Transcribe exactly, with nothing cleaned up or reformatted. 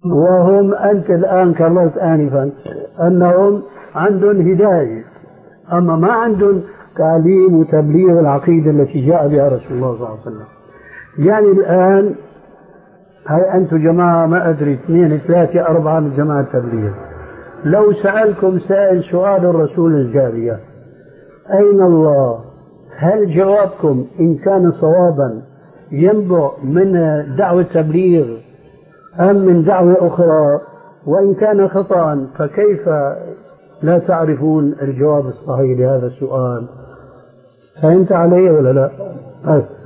وهم أنت الآن كررت آنفا أنهم عندهم هداية، أما ما عندهم تعليم وتبليغ العقيدة التي جاء بها رسول الله صلى الله عليه وسلم. يعني الآن هاي أنتم جماعة ما أدري اثنين ثلاثة أربعة من جماعة التبليغ، لو سألكم سائل سؤال الرسول الجارية أين الله، هل جوابكم إن كان صوابا ينبع من دعوة تبليغ أم من دعوة أخرى؟ وإن كان خطأ فكيف لا تعرفون الجواب الصحيح لهذا السؤال؟ فهمت علي ولا لا؟